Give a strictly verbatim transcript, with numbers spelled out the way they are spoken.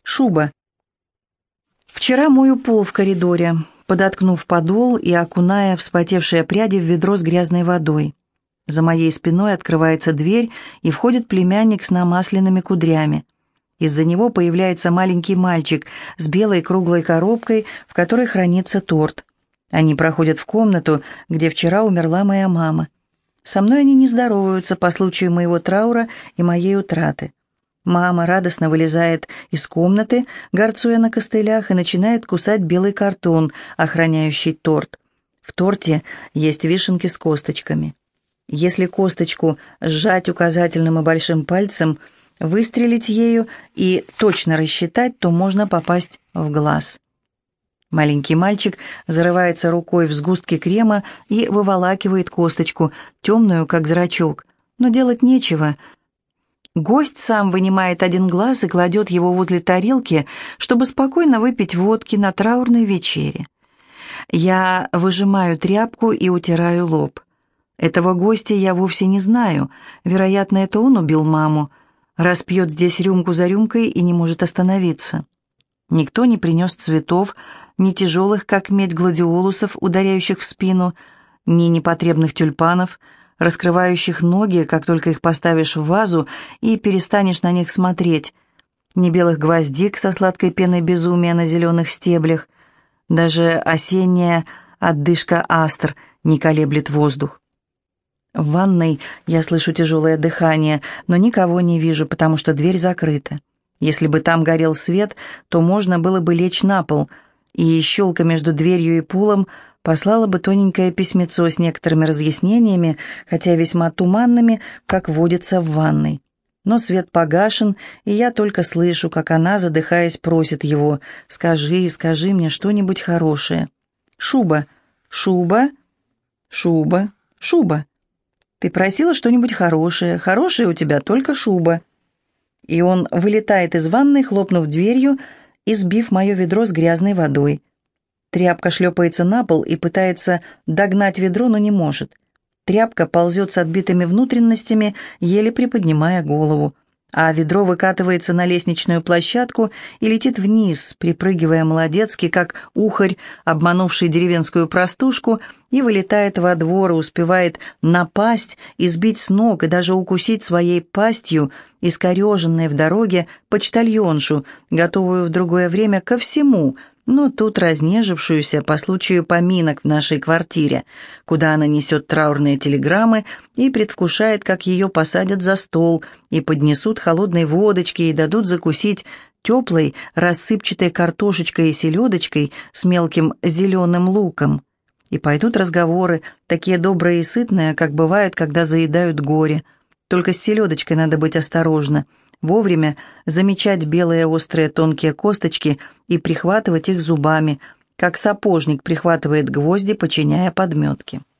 Шуба. Вчера мою пол в коридоре, подоткнув подол и окуная вспотевшие пряди в ведро с грязной водой. За моей спиной открывается дверь, и входит племянник с намасленными кудрями. Из-за него появляется маленький мальчик с белой круглой коробкой, в которой хранится торт. Они проходят в комнату, где вчера умерла моя мама. Со мной они не здороваются по случаю моего траура и моей утраты. Мама радостно вылезает из комнаты, горцуя на костылях, и начинает кусать белый картон, охраняющий торт. В торте есть вишенки с косточками. Если косточку сжать указательным и большим пальцем, выстрелить ею и точно рассчитать, то можно попасть в глаз. Маленький мальчик зарывается рукой в сгустки крема и выволакивает косточку, темную, как зрачок. Но делать нечего. Гость сам вынимает один глаз и кладет его возле тарелки, чтобы спокойно выпить водки на траурной вечере. Я выжимаю тряпку и утираю лоб. Этого гостя я вовсе не знаю. Вероятно, это он убил маму, раз пьет здесь рюмку за рюмкой и не может остановиться. Никто не принес цветов, ни тяжелых, как медь, гладиолусов, ударяющих в спину, ни непотребных тюльпанов, раскрывающих ноги, как только их поставишь в вазу и перестанешь на них смотреть, ни белых гвоздик со сладкой пеной безумия на зеленых стеблях. Даже осенняя отдышка астр не колеблет воздух. В ванной я слышу тяжелое дыхание, но никого не вижу, потому что дверь закрыта. Если бы там горел свет, то можно было бы лечь на пол, и щелка между дверью и полом послала бы тоненькое письмецо с некоторыми разъяснениями, хотя весьма туманными, как водится в ванной. Но свет погашен, и я только слышу, как она, задыхаясь, просит его: «Скажи, скажи мне что-нибудь хорошее». «Шуба, шуба, шуба, шуба. Ты просила что-нибудь хорошее, хорошее у тебя только шуба». И он вылетает из ванной, хлопнув дверью и сбив мое ведро с грязной водой. Тряпка шлепается на пол и пытается догнать ведро, но не может. Тряпка ползет с отбитыми внутренностями, еле приподнимая голову, а ведро выкатывается на лестничную площадку и летит вниз, припрыгивая молодецки, как ухарь, обманувший деревенскую простушку, и вылетает во двор и успевает напасть, избить с ног и даже укусить своей пастью искореженной в дороге почтальоншу, готовую в другое время ко всему, но тут разнежившуюся по случаю поминок в нашей квартире, куда она несет траурные телеграммы и предвкушает, как ее посадят за стол и поднесут холодной водочки и дадут закусить теплой рассыпчатой картошечкой и селедочкой с мелким зеленым луком. И пойдут разговоры, такие добрые и сытные, как бывают, когда заедают горе. Только с селедочкой надо быть осторожно, вовремя замечать белые острые тонкие косточки и прихватывать их зубами, как сапожник прихватывает гвозди, подчиняя подметки.